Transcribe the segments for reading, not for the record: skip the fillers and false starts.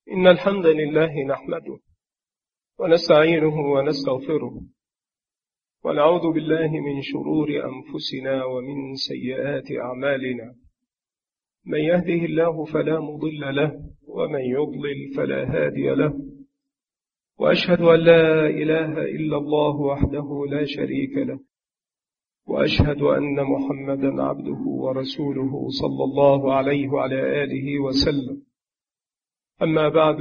إن الحمد لله نحمده ونستعينه ونستغفره ونعوذ بالله من شرور أنفسنا ومن سيئات أعمالنا. من يهده الله فلا مضل له ومن يضلل فلا هادي له، وأشهد أن لا إله إلا الله وحده لا شريك له، وأشهد أن محمدا عبده ورسوله صلى الله عليه وعلى آله وسلم. أما بعد،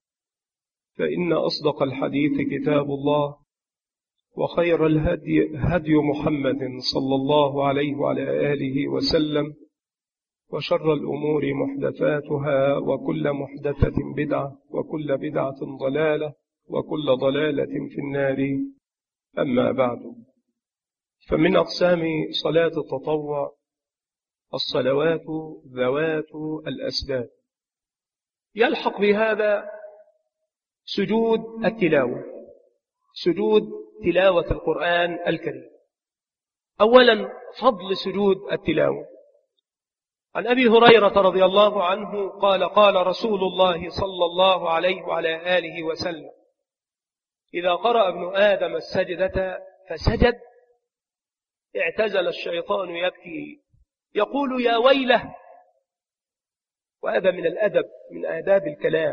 فإن أصدق الحديث كتاب الله، وخير الهدي هدي محمد صلى الله عليه وعلى آله وسلم، وشر الأمور محدثاتها، وكل محدثة بدعة، وكل بدعة ضلالة، وكل ضلالة في النار. أما بعد، فمن أقسام صلاة التطوع الصلوات ذوات الأسباب، يلحق بهذا سجود التلاوة، سجود تلاوة القرآن الكريم. أولا فضل سجود التلاوة. عن أبي هريرة رضي الله عنه قال: قال رسول الله صلى الله عليه وعلى آله وسلم: إذا قرأ ابن آدم السجدة فسجد اعتزل الشيطان يبكي يقول يا ويله. وهذا من الأدب، من آداب الكلام،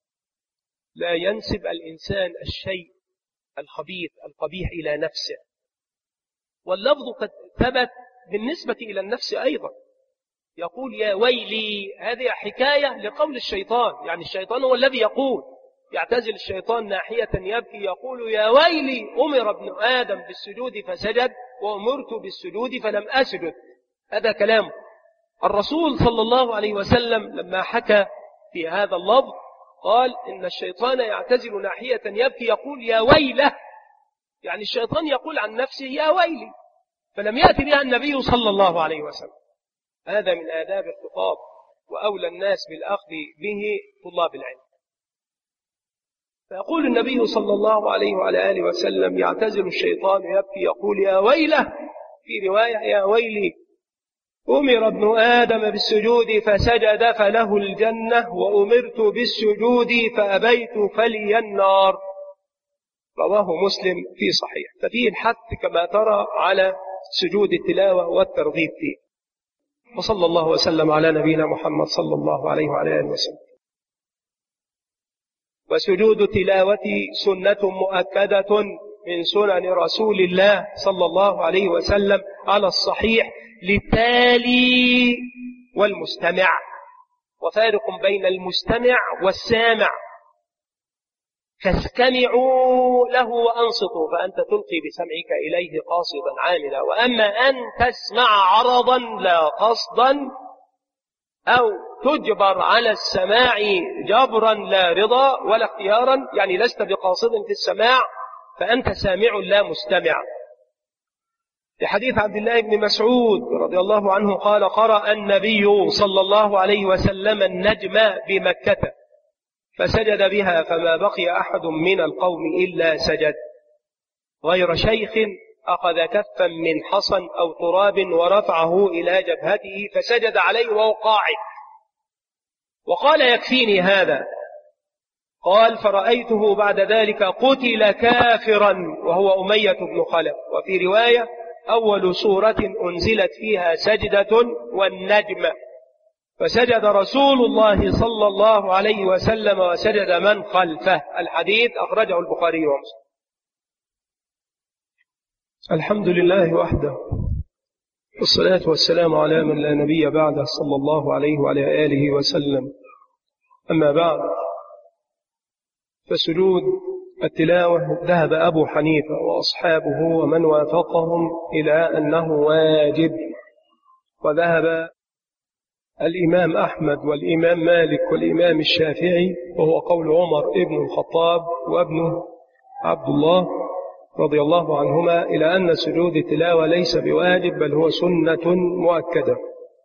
لا ينسب الإنسان الشيء الخبيث القبيح إلى نفسه، واللفظ قد ثبت بالنسبة إلى النفس أيضا. يقول يا ويلي، هذه حكاية لقول الشيطان، يعني الشيطان هو الذي يقول. يعتزل الشيطان ناحية يبكي يقول يا ويلي، أمر ابن آدم بالسجود فسجد وأمرت بالسجود فلم أسجد. هذا كلام الرسول صلى الله عليه وسلم لما حكى في هذا اللفظ قال إن الشيطان يعتزل ناحية يبكي يقول يا ويله، يعني الشيطان يقول عن نفسه يا ويلي، فلم يأتي بها النبي صلى الله عليه وسلم. هذا من آداب الخطاب، وأولى الناس بالأخذ به طلاب العلم. فيقول النبي صلى الله عليه وعلى آله وسلم: يعتزل الشيطان يبكي يقول يا ويله، في رواية يا ويلي، أمر ابن آدم بالسجود فسجد فله الجنة، وأمرت بالسجود فأبيت فلي النار. رواه مسلم في صحيح. ففيه الحث كما ترى على سجود التلاوة والترغيب فيه. وصلى الله وسلم على نبينا محمد صلى الله عليه وعلى آله وسلم. وسجود تلاوة سنة مؤكدة من سنن رسول الله صلى الله عليه وسلم على الصحيح للتالي والمستمع، وفارق بين المستمع والسامع. فاستمعوا له وأنصتوا، فأنت تلقي بسمعك إليه قاصدا عاملا، وأما أن تسمع عرضا لا قصدا، أو تجبر على السماع جبرا لا رضا ولا اختيارا، يعني لست بقاصد في السماع، فأنت سامع لا مستمع. في حديث عبد الله بن مسعود رضي الله عنه قال: قرأ النبي صلى الله عليه وسلم النجم بمكة فسجد بها فما بقي أحد من القوم إلا سجد، غير شيخ أخذ كفا من حصى أو تراب ورفعه إلى جبهته فسجد عليه وهو قاعد، وقال يكفيني هذا. قال: فرأيته بعد ذلك قتل كافرا وهو أمية بن خلف. وفي رواية: أول سورة أنزلت فيها سجدة والنجم، فسجد رسول الله صلى الله عليه وسلم وسجد من خلفه. الحديث أخرجه البخاري ومسلم. الحمد لله وحده، والصلاة والسلام على من لا نبي بعده صلى الله عليه وعلى آله وسلم. أما بعد، فسجود التلاوة ذهب أبو حنيفة وأصحابه ومن وافقهم إلى أنه واجب، وذهب الإمام أحمد والإمام مالك والإمام الشافعي، وهو قول عمر ابن الخطاب وابنه عبد الله رضي الله عنهما، إلى أن سجود التلاوة ليس بواجب بل هو سنة مؤكدة.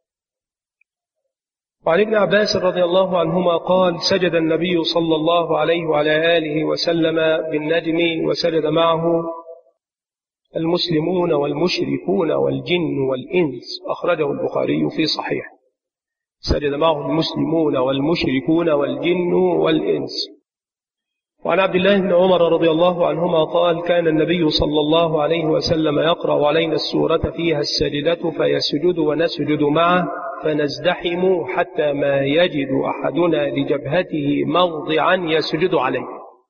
وعن ابن عباس رضي الله عنهما قال: سجد النبي صلى الله عليه وعلى آله وسلم بالنجم وسجد معه المسلمون والمشركون والجن والإنس. أخرجه البخاري في صحيح. سجد معه المسلمون والمشركون والجن والإنس. وعن عبد الله بن عمر رضي الله عنهما قال: كان النبي صلى الله عليه وسلم يقرأ علينا السورة فيها السجدة فيسجد ونسجد معه فنزدحم حتى ما يجد أحدنا لجبهته موضعا يسجد عليه.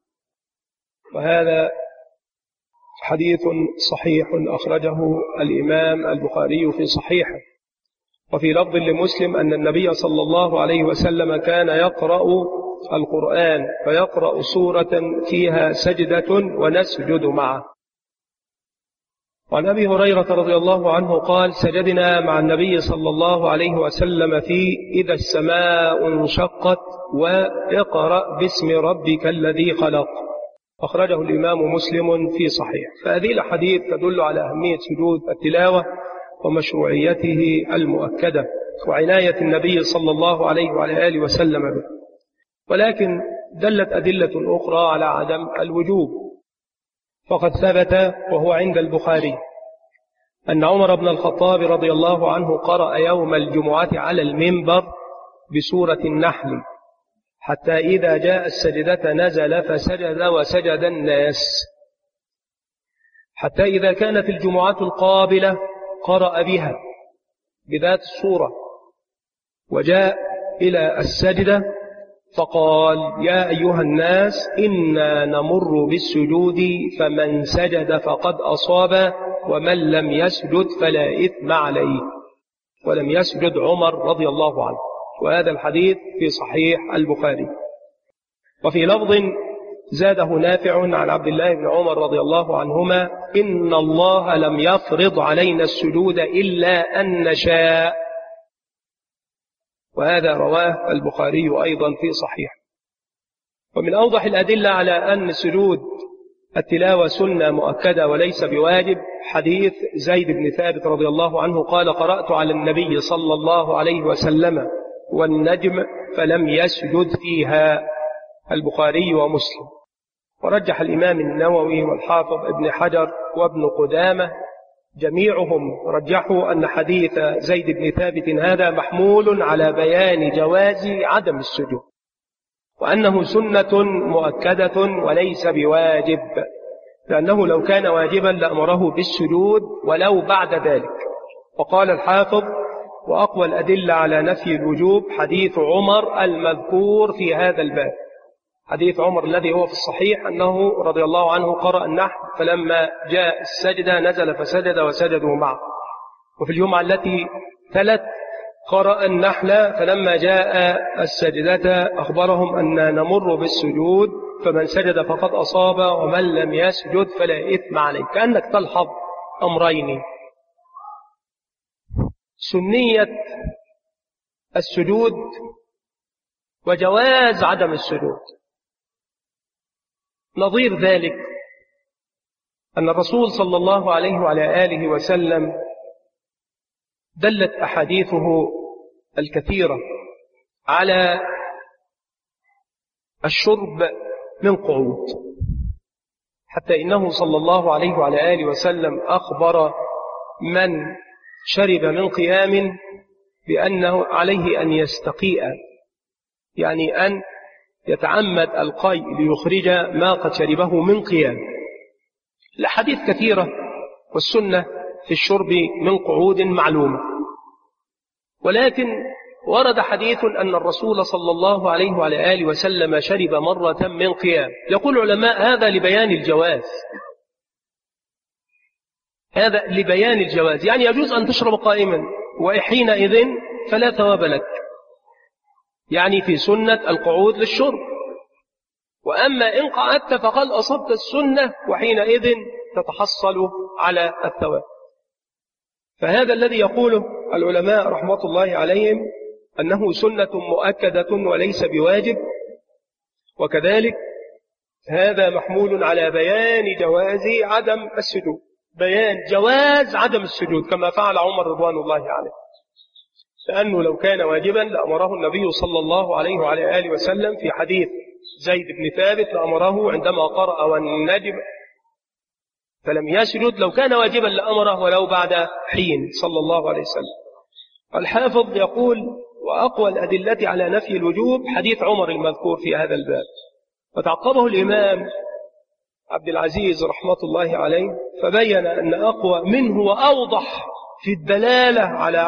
وهذا حديث صحيح أخرجه الإمام البخاري في صحيحه. وفي لفظ لمسلم أن النبي صلى الله عليه وسلم كان يقرأ القرآن فيقرأ سورة فيها سجدة ونسجد معه. وعن أبي هريرة رضي الله عنه قال: سجدنا مع النبي صلى الله عليه وسلم في إذا السماء انشقت واقرأ باسم ربك الذي خلق. أخرجه الإمام مسلم في صحيح. فهذه الحديث تدل على أهمية سجود التلاوة ومشروعيته المؤكدة وعناية النبي صلى الله عليه وعلى آله وسلم به. ولكن دلت أدلة أخرى على عدم الوجوب. فقد ثبت وهو عند البخاري أن عمر بن الخطاب رضي الله عنه قرأ يوم الجمعة على المنبر بسورة النحل حتى إذا جاء السجدة نزل فسجد وسجد الناس، حتى إذا كانت الجمعة القابلة قرأ بها بذات الصورة وجاء إلى السجدة فقال: يا أيها الناس إنا نمر بالسجود فمن سجد فقد أصاب ومن لم يسجد فلا إثم عليه. ولم يسجد عمر رضي الله عنه. وهذا الحديث في صحيح البخاري. وفي لفظ زاده نافع عن عبد الله بن عمر رضي الله عنهما: إن الله لم يفرض علينا السجود إلا أن نشاء. وهذا رواه البخاري أيضا في صحيح. ومن أوضح الأدلة على أن سجود التلاوة سنة مؤكدة وليس بواجب حديث زيد بن ثابت رضي الله عنه قال: قرأت على النبي صلى الله عليه وسلم والنجم فلم يسجد فيها. البخاري ومسلم. ورجح الإمام النووي والحافظ ابن حجر وابن قدامة جميعهم رجحوا أن حديث زيد بن ثابت هذا محمول على بيان جواز عدم السجود، وأنه سنة مؤكدة وليس بواجب، لأنه لو كان واجبا لأمره بالسجود ولو بعد ذلك. وقال الحافظ: وأقوى الأدلة على نفي الوجوب حديث عمر المذكور في هذا الباب، حديث عمر الذي هو في الصحيح أنه رضي الله عنه قرأ النحل فلما جاء السجدة نزل فسجد وسجدوا معه. وفي الجمعة التي تلت قرأ النحل فلما جاء السجدة أخبرهم أن نمر بالسجود فمن سجد فقد أصاب ومن لم يسجد فلا إثم عليه. كأنك تلحظ أمرين: سنية السجود وجواز عدم السجود. نظير ذلك أن الرسول صلى الله عليه وعلى آله وسلم دلت أحاديثه الكثيرة على الشرب من قعود، حتى إنه صلى الله عليه وعلى آله وسلم أخبر من شرب من قيام بأنه عليه أن يستقيء، يعني أن يتعمد القيء ليخرج ما قد شربه من قيام. الأحاديث كثيرة والسنة في الشرب من قعود معلومة، ولكن ورد حديث أن الرسول صلى الله عليه وعلى آله وسلم شرب مرة من قيام. يقول العلماء هذا لبيان الجواز، هذا لبيان الجواز، يعني يجوز أن تشرب قائما وحينئذ فلا ثواب لك، يعني في سنة القعود للشرب. وأما إن قعدت فقد أصبت السنة وحينئذ تتحصل على الثواب. فهذا الذي يقوله العلماء رحمة الله عليهم أنه سنة مؤكدة وليس بواجب، وكذلك هذا محمول على بيان جواز عدم السجود، بيان جواز عدم السجود كما فعل عمر رضوان الله عليه، لأنه لو كان واجبا لأمره النبي صلى الله عليه وعلى آله وسلم في حديث زيد بن ثابت، لأمره عندما قرأ والنجم فلم يسجد، لو كان واجبا لأمره ولو بعد حين صلى الله عليه وسلم. الحافظ يقول: وأقوى الأدلة على نفي الوجوب حديث عمر المذكور في هذا الباب. وتعقبه الإمام عبد العزيز رحمة الله عليه فبين أن أقوى منه وأوضح في الدلالة على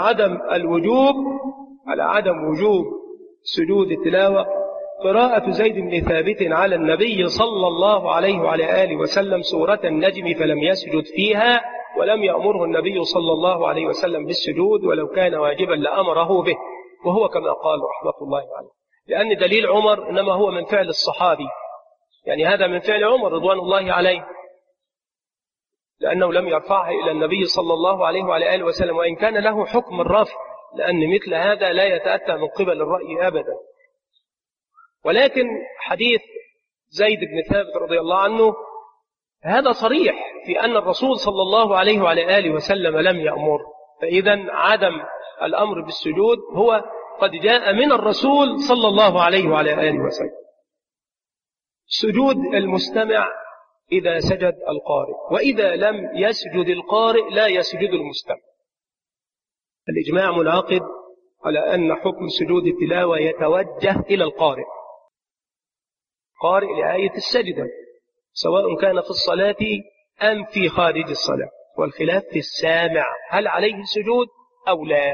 عدم وجوب سجود التلاوة قراءة زيد بن ثابت على النبي صلى الله عليه وعلى آله وسلم سورة النجم فلم يسجد فيها، ولم يأمره النبي صلى الله عليه وسلم بالسجود، ولو كان واجبا لأمره به، وهو كما قال رحمة الله عليه، لأن دليل عمر إنما هو من فعل الصحابي، يعني هذا من فعل عمر رضوان الله عليه، لأنه لم يرفعها إلى النبي صلى الله عليه وعلى آله وسلم، وإن كان له حكم الرفع، لأن مثل هذا لا يتأتى من قبل الرأي أبدا. ولكن حديث زيد بن ثابت رضي الله عنه هذا صريح في أن الرسول صلى الله عليه وعلى آله وسلم لم يأمر، فإذا عدم الأمر بالسجود هو قد جاء من الرسول صلى الله عليه وعلى آله وسلم. سجود المستمع إذا سجد القارئ، وإذا لم يسجد القارئ لا يسجد المستمع. الإجماع منعقد على أن حكم سجود التلاوة يتوجه إلى القارئ، قارئ لآية السجدة، سواء كان في الصلاة أم في خارج الصلاة، والخلاف في السامع هل عليه سجود أو لا.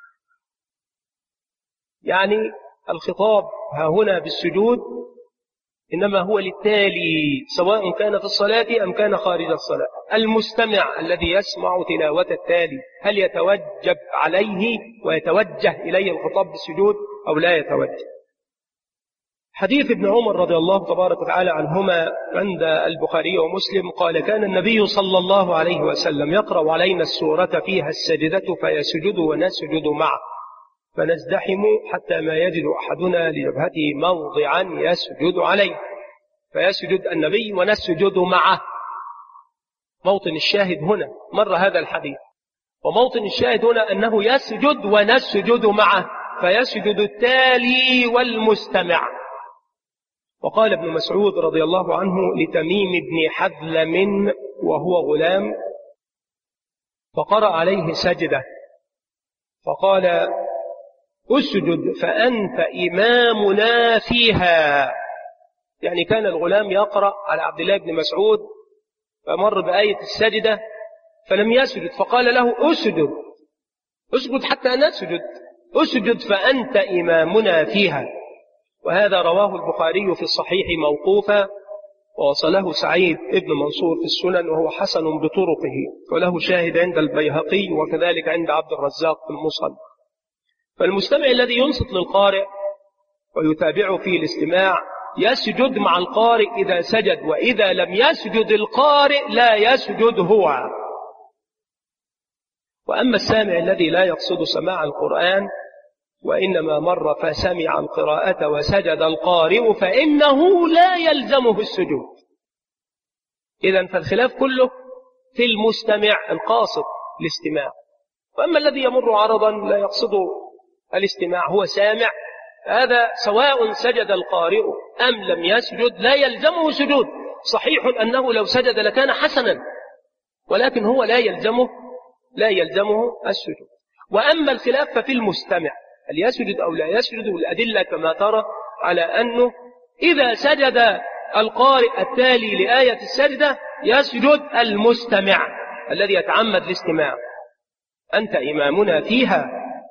يعني الخطاب ها هنا بالسجود إنما هو للتالي، سواء كان في الصلاة أم كان خارج الصلاة. المستمع الذي يسمع تلاوة التالي هل يتوجب عليه ويتوجه إليه الخطاب بالسجود أو لا يتوجه؟ حديث ابن عمر رضي الله تبارك وتعالى عنهما عند البخاري ومسلم قال: كان النبي صلى الله عليه وسلم يقرأ علينا السورة فيها السجدة فيسجد ونسجد معه، فنزدحم حتى ما يجد أحدنا لجبهته موضعا يسجد عليه، فيسجد النبي ونسجد معه. موطن الشاهد هنا مر هذا الحديث، وموطن الشاهد هنا أنه يسجد ونسجد معه، فيسجد التالي والمستمع. وقال ابن مسعود رضي الله عنه لتميم بن حذلم وهو غلام فقرأ عليه سجدة فقال: اسجد فأنت إمامنا فيها. يعني كان الغلام يقرأ على عبد الله بن مسعود فمر بآية السجدة فلم يسجد، فقال له: اسجد حتى نسجد، اسجد فأنت إمامنا فيها. وهذا رواه البخاري في الصحيح موقوفا، ووصله سعيد ابن منصور في السنن، وهو حسن بطرقه، وله شاهد عند البيهقي وكذلك عند عبد الرزاق في المصنف. فالمستمع الذي ينصت للقارئ ويتابعه في الاستماع يسجد مع القارئ إذا سجد، وإذا لم يسجد القارئ لا يسجد هو. وأما السامع الذي لا يقصد سماع القرآن وإنما مر فسمع القراءة وسجد القارئ فإنه لا يلزمه السجود. إذن فالخلاف كله في المستمع القاصد الاستماع. وأما الذي يمر عرضا لا يقصد الاستماع هو سامع، هذا سواء سجد القارئ أم لم يسجد لا يلزمه سجود. صحيح أنه لو سجد لكان حسنا، ولكن هو لا يلزمه السجود. وأما الخلاف ففي المستمع هل يسجد أو لا يسجد، والأدلة كما ترى على أنه إذا سجد القارئ التالي لآية السجدة يسجد المستمع الذي يتعمد الاستماع. أنت إمامنا فيها.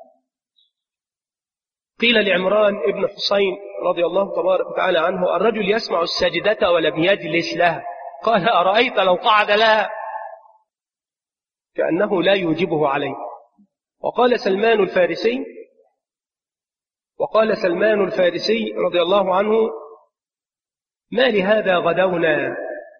قيل لعمران ابن حسين رضي الله تبارك وتعالى عنه: الرجل يسمع السجدة ولم يجلس لها، قال: أرأيت لو قعد لها؟ كأنه لا يوجبه عليه. وقال سلمان الفارسي رضي الله عنه: ما لهذا غدونا.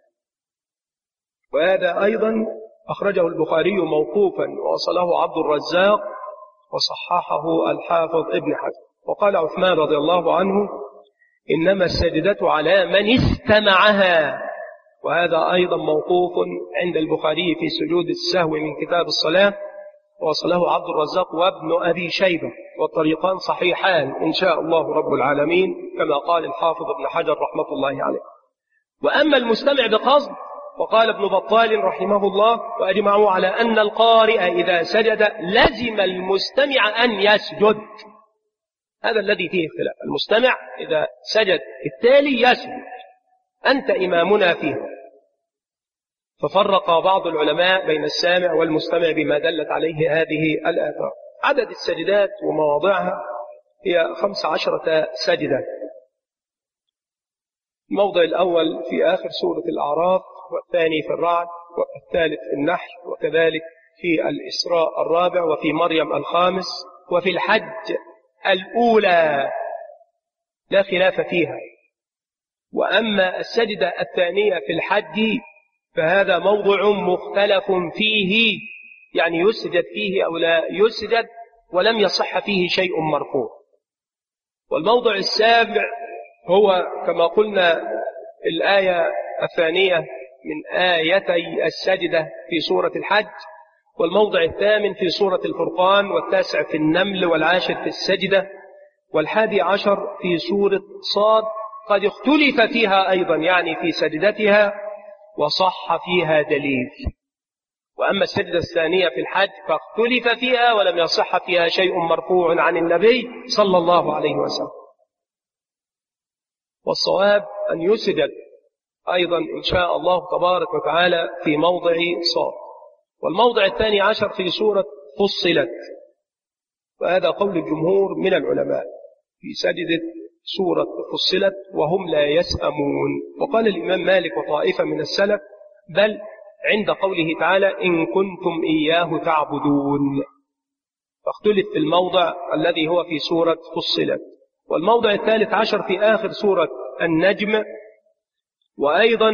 وهذا أيضا أخرجه البخاري موقوفا ووصله عبد الرزاق وصححه الحافظ ابن حجر. وقال عثمان رضي الله عنه: إنما السجدة على من استمعها. وهذا أيضا موقوف عند البخاري في سجود السهو من كتاب الصلاة، وصله عبد الرزاق وابن أبي شيبة، والطريقان صحيحان إن شاء الله رب العالمين كما قال الحافظ ابن حجر رحمة الله عليه. وأما المستمع بقصد وقال ابن بطال رحمه الله: وأجمعوا على أن القارئ إذا سجد لزم المستمع أن يسجد، هذا الذي فيه اختلاف. المستمع إذا سجد التالي يسجد، أنت إمامنا فيه. ففرق بعض العلماء بين السامع والمستمع بما دلت عليه هذه الآثار. عدد السجدات ومواضعها هي 15 سجدة. الموضع الأول في آخر سورة الأعراف، والثاني في الرعد، والثالث في النحل، وكذلك في الإسراء الرابع، وفي مريم الخامس، وفي الحج الأولى لا خلاف فيها. وأما السجدة الثانية في الحج فهذا موضع مختلف فيه، يعني يسجد فيه أو لا يسجد، ولم يصح فيه شيء مرفوع. والموضع السابع هو كما قلنا الآية الثانية من آيتي السجدة في سورة الحج، والموضع الثامن في سورة الفرقان، والتاسع في النمل، والعاشر في السجدة، والحادي عشر في سورة صاد. قد اختلف فيها أيضا، يعني في سجدتها، وصح فيها دليل. وأما السجدة الثانية في الحج فاختلف فيها ولم يصح فيها شيء مرفوع عن النبي صلى الله عليه وسلم. والصواب أن يسجد أيضا إن شاء الله تبارك وتعالى في موضع صاد. والموضع الثاني عشر في سورة فصلت، وهذا قول الجمهور من العلماء في سجدة سورة فصلت وهم لا يسأمون. وقال الإمام مالك وطائفة من السلف بل عند قوله تعالى إن كنتم إياه تعبدون، فاختلف في الموضع الذي هو في سورة فصلت. والموضع الثالث عشر في آخر سورة النجم، وأيضا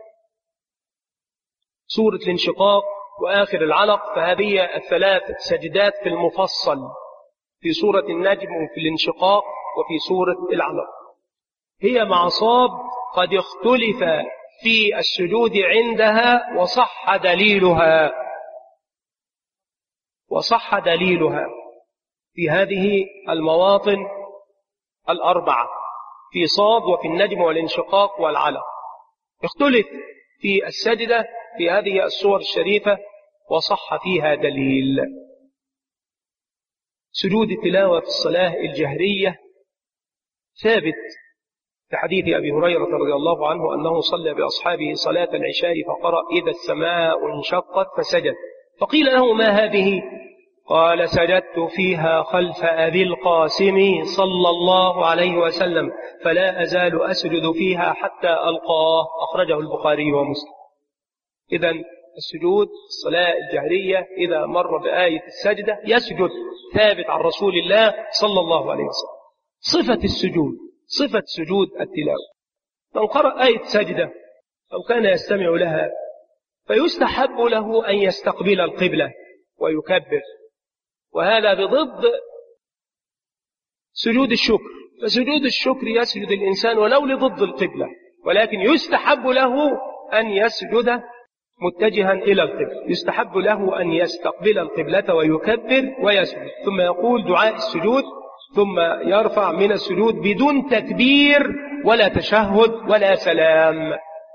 سورة الانشقاق وآخر العلق. فهذه الثلاث سجدات في المفصل في سورة النجم وفي الانشقاق وفي سورة العلق هي مع صاد قد اختلف في السجود عندها، وصح دليلها في هذه المواطن الأربعة، في صاد وفي النجم والانشقاق والعلق. اختلف في السجدة في هذه السور الشريفة وصح فيها دليل. سجود التلاوة في الصلاة الجهرية ثابت في حديث أبي هريرة رضي الله عنه أنه صلى بأصحابه صلاة العشاء فقرأ إذا السماء انشقت فسجد، فقيل له ما هذه؟ قال سجدت فيها خلف أبي القاسم صلى الله عليه وسلم فلا أزال أسجد فيها حتى ألقاه، أخرجه البخاري ومسلم. إذن السجود الصلاة الجهرية إذا مر بآية السجدة يسجد، ثابت عن رسول الله صلى الله عليه وسلم. صفة السجود صفة سجود التلاوة، من قرأ آية سجدة أو كان يستمع لها فيستحب له أن يستقبل القبلة ويكبر، وهذا بضد سجود الشكر. فسجود الشكر يسجد الإنسان ولو لضد القبلة، ولكن يستحب له أن يسجد متجها إلى القبلة، يستحب له أن يستقبل القبلة ويكبر ويسجد، ثم يقول دعاء السجود، ثم يرفع من السجود بدون تكبير ولا تشهد ولا سلام.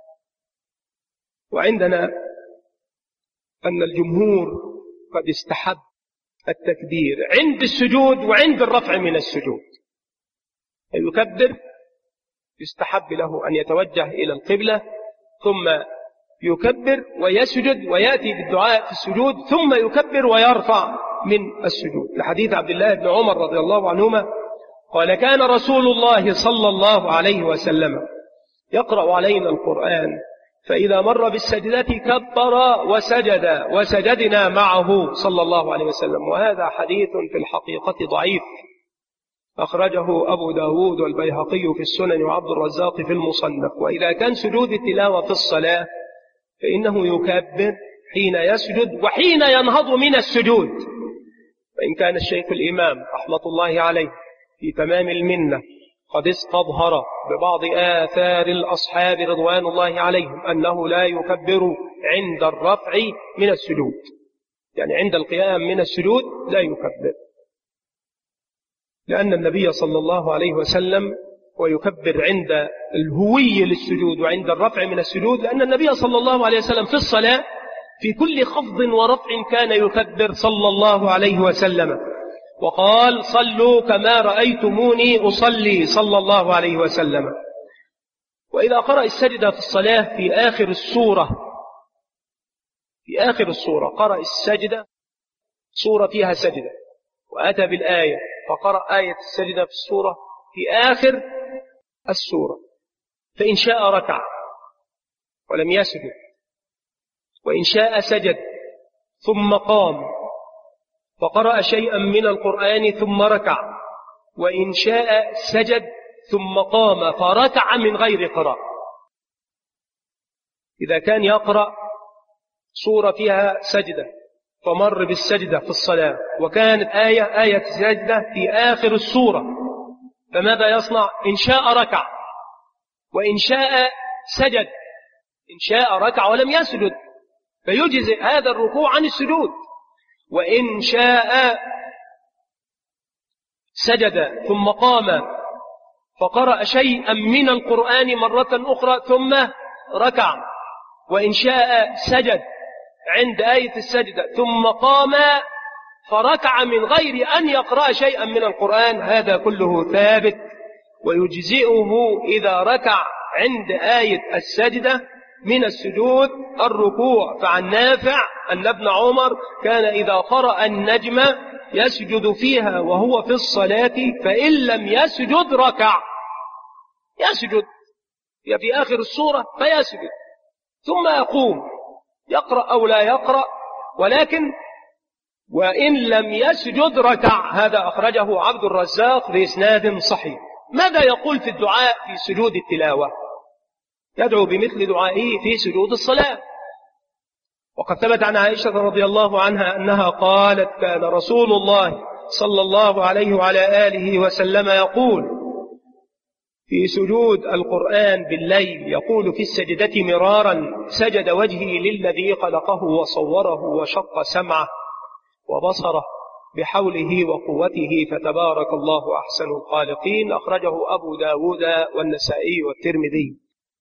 وعندنا أن الجمهور قد استحب التكبير عند السجود وعند الرفع من السجود، يكبر، يستحب له أن يتوجه إلى القبلة ثم يكبر ويسجد ويأتي بالدعاء في السجود ثم يكبر ويرفع من السجود، لحديث عبد الله بن عمر رضي الله عنهما قال كان رسول الله صلى الله عليه وسلم يقرأ علينا القرآن فإذا مر بالسجدة كبر وسجد وسجدنا معه صلى الله عليه وسلم. وهذا حديث في الحقيقة ضعيف، أخرجه أبو داود والبيهقي في السنن وعبد الرزاق في المصنف. وإذا كان سجود التلاوة في الصلاة فإنه يكبر حين يسجد وحين ينهض من السجود. فإن كان الشيخ الإمام رحمة الله عليه في تمام المنة قد استظهر ببعض آثار الأصحاب رضوان الله عليهم أنه لا يكبر عند الرفع من السجود، يعني عند القيام من السجود لا يكبر، لأن النبي صلى الله عليه وسلم ويكبر عند الهوي للسجود وعند الرفع من السجود، لأن النبي صلى الله عليه وسلم في الصلاة في كل خفض ورفع كان يكبر صلى الله عليه وسلم. وقال صلوا كما رأيتموني أصلي صلى الله عليه وسلم. وإذا قرأ السجدة في الصلاة في آخر السورة قرأ السجدة، سورة فيها سجدة، وأتى بالآية فقرأ آية السجدة في السورة في آخر السورة، فإن شاء ركع ولم يسجد، وإن شاء سجد ثم قام فقرأ شيئا من القرآن ثم ركع، وإن شاء سجد ثم قام فركع من غير قراءة. إذا كان يقرأ سورة فيها سجدة فمر بالسجدة في الصلاة وكانت آية السجدة في آخر السورة، فماذا يصنع؟ إن شاء ركع، وإن شاء سجد. إن شاء ركع ولم يسجد فيجزئ هذا الركوع عن السجود، وإن شاء سجد ثم قام فقرأ شيئا من القرآن مرة أخرى ثم ركع، وإن شاء سجد عند آية السجدة ثم قام فركع من غير أن يقرأ شيئا من القرآن، هذا كله ثابت ويجزئه إذا ركع عند آية السجدة من السجود الركوع. فعن نافع أن ابن عمر كان إذا قرأ النجم يسجد فيها وهو في الصلاة، فإن لم يسجد ركع، يسجد في آخر السورة فيسجد ثم يقوم يقرأ أو لا يقرأ، ولكن وإن لم يسجد ركع. هذا أخرجه عبد الرزاق بإسناد صحيح. ماذا يقول في الدعاء في سجود التلاوة؟ يدعو بمثل دعائه في سجود الصلاة. وقد ثبت عن عائشة رضي الله عنها أنها قالت كان رسول الله صلى الله عليه وعلى آله وسلم يقول في سجود القرآن بالليل، يقول في السجدة مرارا سجد وجهي للذي خلقه وصوره وشق سمعه وبصره بحوله وقوته فتبارك الله أحسن الخالقين. أخرجه أبو داود والنسائي والترمذي،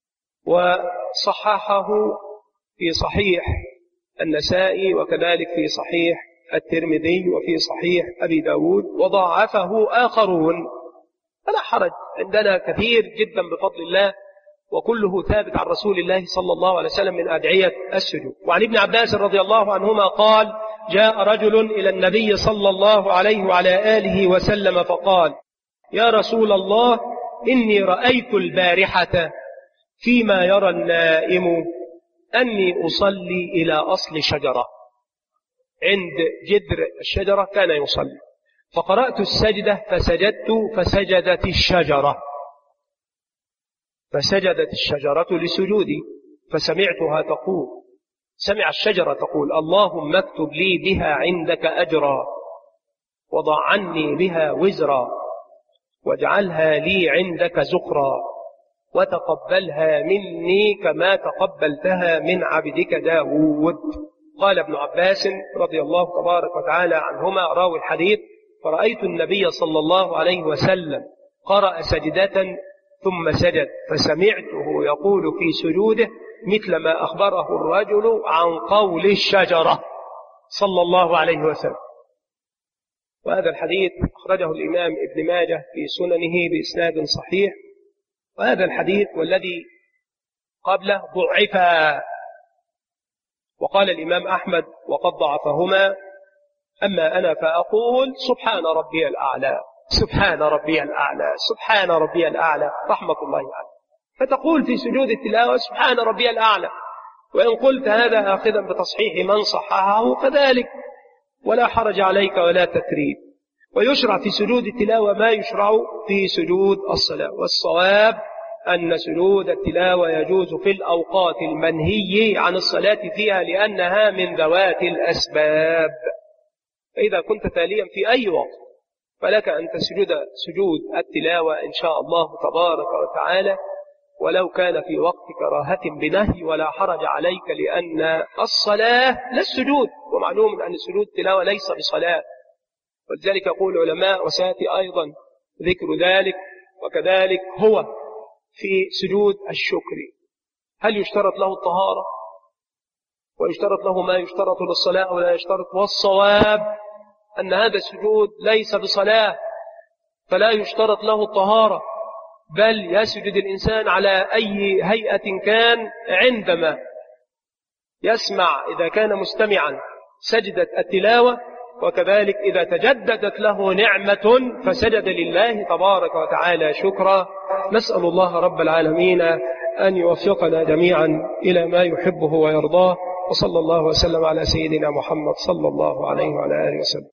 وصححه في صحيح النسائي وكذلك في صحيح الترمذي وفي صحيح أبي داود، وضاعفه آخرون. فلا حرج، عندنا كثير جدا بفضل الله وكله ثابت عن رسول الله صلى الله عليه وسلم من أدعية السجود. وعن ابن عباس رضي الله عنهما قال جاء رجل إلى النبي صلى الله عليه وعلى آله وسلم فقال يا رسول الله إني رأيت البارحة فيما يرى النائم أني أصلي إلى أصل شجرة، عند جذر الشجرة كان يصلي، فقرأت السجدة فسجدت فسجدت الشجرة لسجودي، فسمعتها تقول، سمع الشجرة تقول اللهم اكتب لي بها عندك أجرا وضع عني بها وزرا واجعلها لي عندك زخرا وتقبلها مني كما تقبلتها من عبدك داود. قال ابن عباس رضي الله تبارك وتعالى عنهما راوي الحديث فرأيت النبي صلى الله عليه وسلم قرأ سجدة ثم سجد فسمعته يقول في سجوده مثل ما أخبره الرجل عن قول الشجرة صلى الله عليه وسلم. وهذا الحديث أخرجه الإمام ابن ماجه في سننه بإسناد صحيح، وهذا الحديث والذي قبله ضعفا. وقال الإمام أحمد وقد ضعفهما أما أنا فأقول سبحان ربي الأعلى سبحان ربي الأعلى سبحان ربي الأعلى رحمة الله عليه، فتقول في سجود التلاوة سبحان ربي الأعلى، وإن قلت هذا آخذا بتصحيح من صححه فذلك ولا حرج عليك ولا تتريب. ويشرع في سجود التلاوة ما يشرع في سجود الصلاة، والصواب أن سجود التلاوة يجوز في الأوقات المنهي عن الصلاة فيها لأنها من ذوات الأسباب. فإذا كنت تاليا في أي وقت فلك أن تسجد سجود التلاوة إن شاء الله تبارك وتعالى، ولو كان في وقت كراهة بنهي ولا حرج عليك، لأن الصلاة لا السجود، ومعلوم أن سجود التلاوة ليس بصلاة، ولذلك يقول العلماء وسيأتي أيضا ذكر ذلك. وكذلك هو في سجود الشكر هل يشترط له الطهارة ويشترط له ما يشترط للصلاة ولا يشترط؟ والصواب أن هذا السجود ليس بصلاة فلا يشترط له الطهارة، بل يسجد الإنسان على أي هيئة كان عندما يسمع، إذا كان مستمعا سجدة التلاوة، وكذلك إذا تجددت له نعمة فسجد لله تبارك وتعالى شكرا. نسأل الله رب العالمين أن يوفقنا جميعا إلى ما يحبه ويرضاه، وصلى الله وسلم على سيدنا محمد صلى الله عليه وعلى آله وسلم.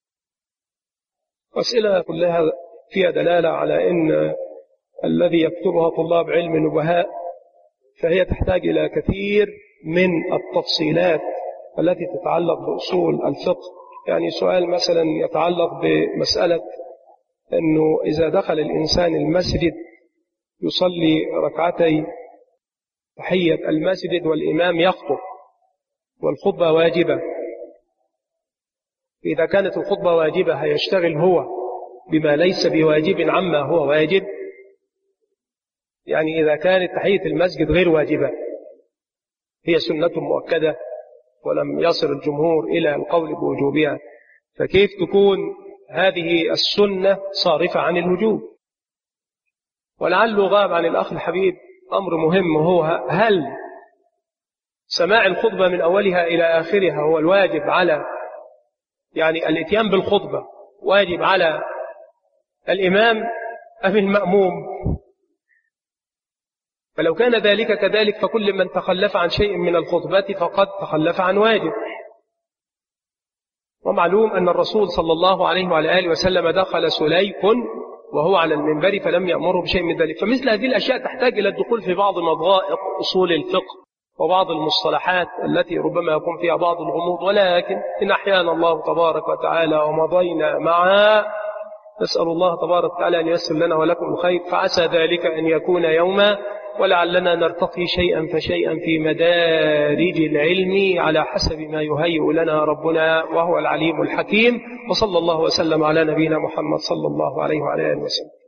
أسئلة كلها فيها دلالة على أن الذي يكتبها طلاب علم النبهاء فهي تحتاج إلى كثير من التفصيلات التي تتعلق بأصول الفقه. يعني سؤال مثلا يتعلق بمسألة أنه إذا دخل الإنسان المسجد يصلي ركعتي تحية المسجد والإمام يخطب والخطبة واجبة، إذا كانت الخطبة واجبة هيشتغل هو بما ليس بواجب عما هو واجب؟ يعني إذا كانت تحية المسجد غير واجبة هي سنة مؤكدة ولم يصل الجمهور إلى القول بوجوبها، فكيف تكون هذه السنة صارفة عن الوجوب؟ ولعله غاب عن الأخ الحبيب أمر مهم، وهو هل سماع الخطبة من أولها إلى آخرها هو الواجب على، يعني الاتيان بالخطبة واجب على الإمام أم المأموم؟ فلو كان ذلك كذلك فكل من تخلف عن شيء من الخطبة فقد تخلف عن واجب. ومعلوم أن الرسول صلى الله عليه وعلى آله وسلم دخل سليك وهو على المنبر فلم يأمره بشيء من ذلك. فمثل هذه الأشياء تحتاج إلى الدخول في بعض مضائق أصول الفقه وبعض المصطلحات التي ربما يكون فيها بعض الغموض، ولكن إن أحيانا الله تبارك وتعالى ومضينا معها، نسأل الله تبارك وتعالى أن ييسر لنا ولكم الخير، فعسى ذلك أن يكون يوما، ولعلنا نرتقي شيئا فشيئا في مدارج العلم على حسب ما يهيئ لنا ربنا وهو العليم الحكيم. وصلى الله وسلم على نبينا محمد صلى الله عليه وعلى آله وسلم.